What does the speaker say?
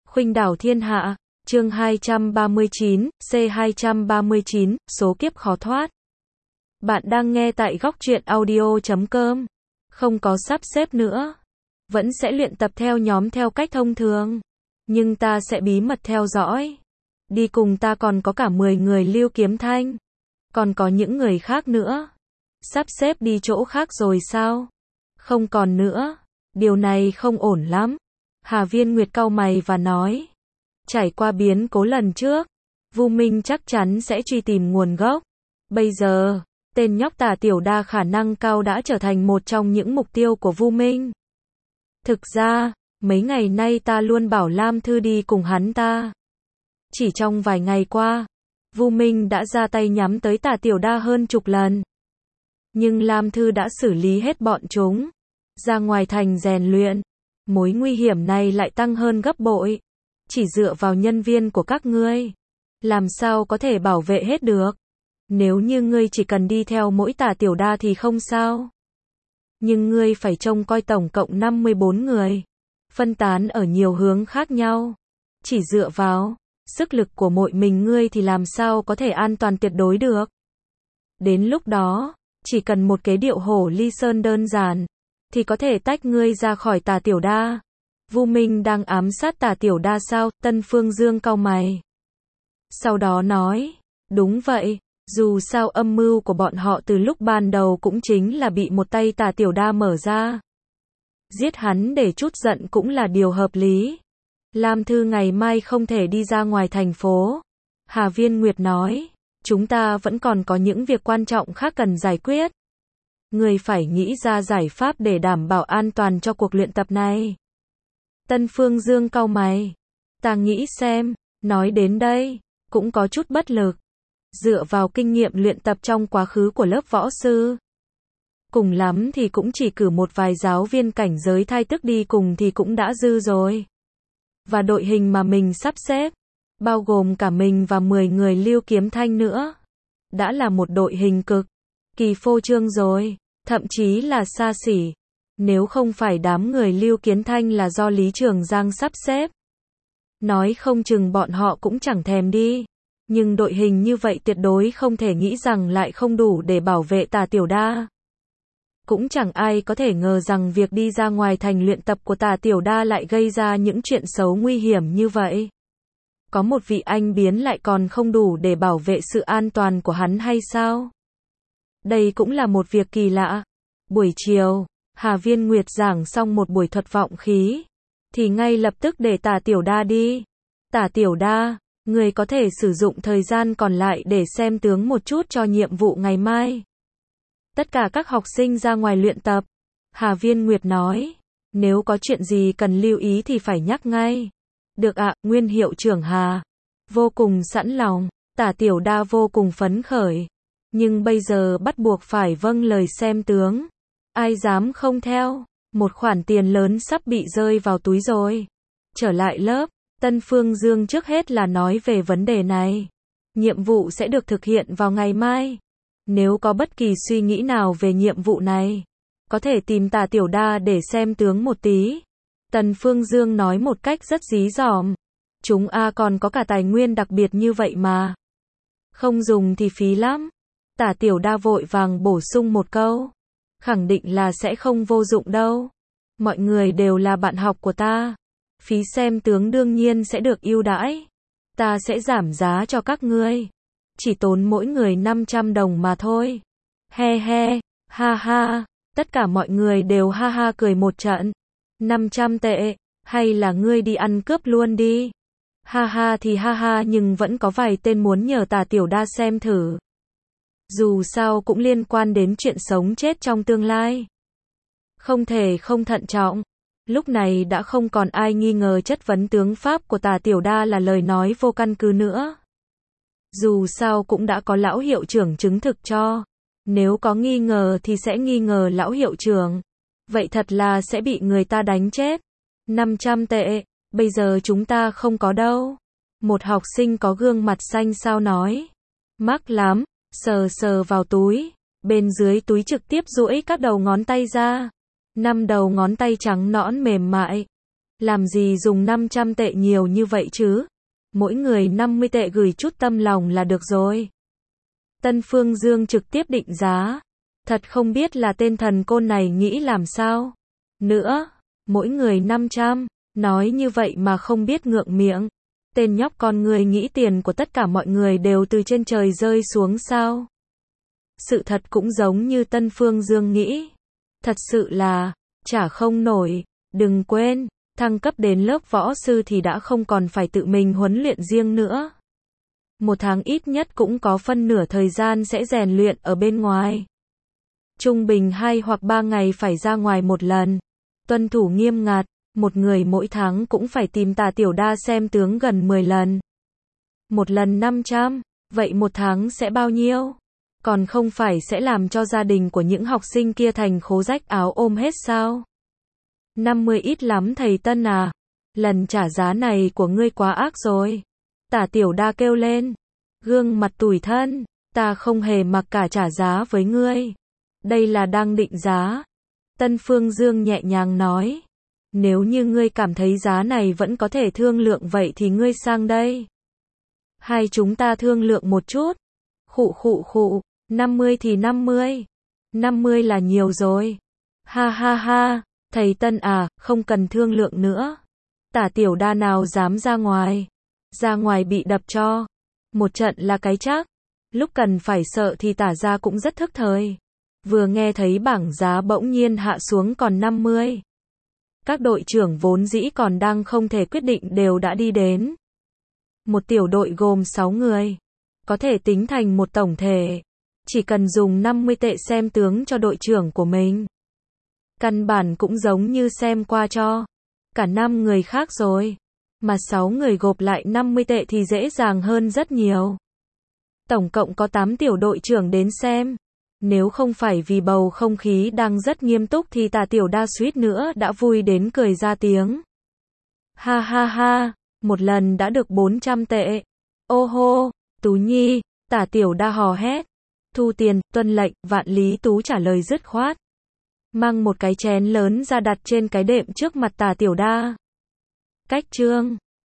Khuynh đảo thiên hạ, chương 239, C239, số kiếp khó thoát. Bạn đang nghe tại góc truyện audio.com. Không có sắp xếp nữa. Vẫn sẽ luyện tập theo nhóm theo cách thông thường. Nhưng ta sẽ bí mật theo dõi. Đi cùng ta còn có cả 10 người Lưu Kiếm Thanh. Còn có những người khác nữa. Sắp xếp đi chỗ khác rồi sao? Không còn nữa. Điều này không ổn lắm. Hà Viên Nguyệt cau mày và nói. Trải qua biến cố lần trước, Vu Minh chắc chắn sẽ truy tìm nguồn gốc. Bây giờ, tên nhóc Tả Tiểu Đa khả năng cao đã trở thành một trong những mục tiêu của Vu Minh. Thực ra, mấy ngày nay ta luôn bảo Lam Thư đi cùng hắn ta. Chỉ trong vài ngày qua, Vu Minh đã ra tay nhắm tới Tả Tiểu Đa hơn chục lần. Nhưng Lam Thư đã xử lý hết bọn chúng. Ra ngoài thành rèn luyện. Mối nguy hiểm này lại tăng hơn gấp bội. Chỉ dựa vào nhân viên của các ngươi, làm sao có thể bảo vệ hết được? Nếu như ngươi chỉ cần đi theo mỗi Tả Tiểu Đa thì không sao. Nhưng ngươi phải trông coi tổng cộng 54 người, phân tán ở nhiều hướng khác nhau. Chỉ dựa vào sức lực của mỗi mình ngươi thì làm sao có thể an toàn tuyệt đối được? Đến lúc đó, chỉ cần một cái điệu hổ ly sơn đơn giản, thì có thể tách ngươi ra khỏi Tả Tiểu Đa. Vu Minh đang ám sát Tả Tiểu Đa sao? Tân Phương Dương cau mày. Sau đó nói, đúng vậy, dù sao âm mưu của bọn họ từ lúc ban đầu cũng chính là bị một tay Tả Tiểu Đa mở ra. Giết hắn để trút giận cũng là điều hợp lý. Lam Thư ngày mai không thể đi ra ngoài thành phố. Hà Viên Nguyệt nói, chúng ta vẫn còn có những việc quan trọng khác cần giải quyết. Người phải nghĩ ra giải pháp để đảm bảo an toàn cho cuộc luyện tập này. Tân Phương Dương cau mày. Ta nghĩ xem, nói đến đây, cũng có chút bất lực. Dựa vào kinh nghiệm luyện tập trong quá khứ của lớp võ sư, cùng lắm thì cũng chỉ cử một vài giáo viên cảnh giới thai tức đi cùng thì cũng đã dư rồi. Và đội hình mà mình sắp xếp, bao gồm cả mình và 10 người Lưu Kiếm Thanh nữa, đã là một đội hình cực kỳ phô trương rồi, thậm chí là xa xỉ. Nếu không phải đám người Lưu Kiếm Thanh là do Lý Trường Giang sắp xếp, nói không chừng bọn họ cũng chẳng thèm đi. Nhưng đội hình như vậy tuyệt đối không thể nghĩ rằng lại không đủ để bảo vệ Tả Tiểu Đa. Cũng chẳng ai có thể ngờ rằng việc đi ra ngoài thành luyện tập của Tả Tiểu Đa lại gây ra những chuyện xấu nguy hiểm như vậy. Có một vị anh biến lại còn không đủ để bảo vệ sự an toàn của hắn hay sao? Đây cũng là một việc kỳ lạ. Buổi chiều, Hà Viên Nguyệt giảng xong một buổi thuật vọng khí, thì ngay lập tức để Tả Tiểu Đa đi. Tả Tiểu Đa, người có thể sử dụng thời gian còn lại để xem tướng một chút cho nhiệm vụ ngày mai. Tất cả các học sinh ra ngoài luyện tập. Hà Viên Nguyệt nói, nếu có chuyện gì cần lưu ý thì phải nhắc ngay. Được ạ, Nguyên hiệu trưởng Hà. Vô cùng sẵn lòng. Tả Tiểu Đa vô cùng phấn khởi. Nhưng bây giờ bắt buộc phải vâng lời xem tướng. Ai dám không theo? Một khoản tiền lớn sắp bị rơi vào túi rồi. Trở lại lớp, Tân Phương Dương trước hết là nói về vấn đề này. Nhiệm vụ sẽ được thực hiện vào ngày mai. Nếu có bất kỳ suy nghĩ nào về nhiệm vụ này, có thể tìm Tả Tiểu Đa để xem tướng một tí. Tần Phương Dương nói một cách rất dí dỏm. Chúng còn có cả tài nguyên đặc biệt như vậy mà. Không dùng thì phí lắm. Tả Tiểu Đa vội vàng bổ sung một câu. Khẳng định là sẽ không vô dụng đâu. Mọi người đều là bạn học của ta. Phí xem tướng đương nhiên sẽ được ưu đãi. Ta sẽ giảm giá cho các ngươi. Chỉ tốn mỗi người 500 đồng mà thôi. He he, ha ha. Tất cả mọi người đều ha ha cười một trận. 500 tệ, hay là ngươi đi ăn cướp luôn đi. Ha ha thì ha ha, nhưng vẫn có vài tên muốn nhờ Tả Tiểu Đa xem thử. Dù sao cũng liên quan đến chuyện sống chết trong tương lai. Không thể không thận trọng. Lúc này đã không còn ai nghi ngờ chất vấn tướng pháp của Tả Tiểu Đa là lời nói vô căn cứ nữa. Dù sao cũng đã có lão hiệu trưởng chứng thực cho. Nếu có nghi ngờ thì sẽ nghi ngờ lão hiệu trưởng. Vậy thật là sẽ bị người ta đánh chết. 500 tệ, bây giờ chúng ta không có đâu. Một học sinh có gương mặt xanh xao nói. Mắc lắm, sờ sờ vào túi. Bên dưới túi trực tiếp duỗi các đầu ngón tay ra. 5 đầu ngón tay trắng nõn mềm mại. Làm gì dùng 500 tệ nhiều như vậy chứ? Mỗi người 50 tệ gửi chút tâm lòng là được rồi. Tân Phương Dương trực tiếp định giá. Thật không biết là tên thần côn này nghĩ làm sao. Nữa, mỗi người 500, nói như vậy mà không biết ngượng miệng. Tên nhóc con người nghĩ tiền của tất cả mọi người đều từ trên trời rơi xuống sao? Sự thật cũng giống như Tân Phương Dương nghĩ. Thật sự là, trả không nổi. Đừng quên, thăng cấp đến lớp võ sư thì đã không còn phải tự mình huấn luyện riêng nữa. Một tháng ít nhất cũng có phân nửa thời gian sẽ rèn luyện ở bên ngoài. Trung bình 2 hoặc 3 ngày phải ra ngoài một lần. Tuân thủ nghiêm ngặt, một người mỗi tháng cũng phải tìm Tả Tiểu Đa xem tướng gần 10 lần. Một lần 500, vậy một tháng sẽ bao nhiêu? Còn không phải sẽ làm cho gia đình của những học sinh kia thành khố rách áo ôm hết sao? 50 ít lắm thầy Tân à. Lần trả giá này của ngươi quá ác rồi. Tả Tiểu Đa kêu lên. Gương mặt tủi thân. Ta không hề mặc cả trả giá với ngươi. Đây là đang định giá. Tân Phương Dương nhẹ nhàng nói. Nếu như ngươi cảm thấy giá này vẫn có thể thương lượng vậy thì ngươi sang đây. Hai chúng ta thương lượng một chút. Khụ khụ khụ. 50 thì 50. 50 là nhiều rồi. Ha ha ha. Thầy Tân à, không cần thương lượng nữa. Tả Tiểu Đa nào dám ra ngoài. Ra ngoài bị đập cho. Một trận là cái chắc. Lúc cần phải sợ thì tả ra cũng rất thức thời. Vừa nghe thấy bảng giá bỗng nhiên hạ xuống còn 50. Các đội trưởng vốn dĩ còn đang không thể quyết định đều đã đi đến. Một tiểu đội gồm 6 người. Có thể tính thành một tổng thể. Chỉ cần dùng 50 tệ xem tướng cho đội trưởng của mình. Căn bản cũng giống như xem qua cho cả 5 người khác rồi. Mà 6 người gộp lại 50 tệ thì dễ dàng hơn rất nhiều. Tổng cộng có 8 tiểu đội trưởng đến xem. Nếu không phải vì bầu không khí đang rất nghiêm túc thì Tả Tiểu Đa suýt nữa đã vui đến cười ra tiếng. Ha ha ha, một lần đã được 400 tệ. Ô hô, Tú Nhi, Tả Tiểu Đa hò hét. Thu tiền, tuân lệnh, Vạn Lý Tú trả lời dứt khoát. Mang một cái chén lớn ra đặt trên cái đệm trước mặt Tả Tiểu Đa. Cách chương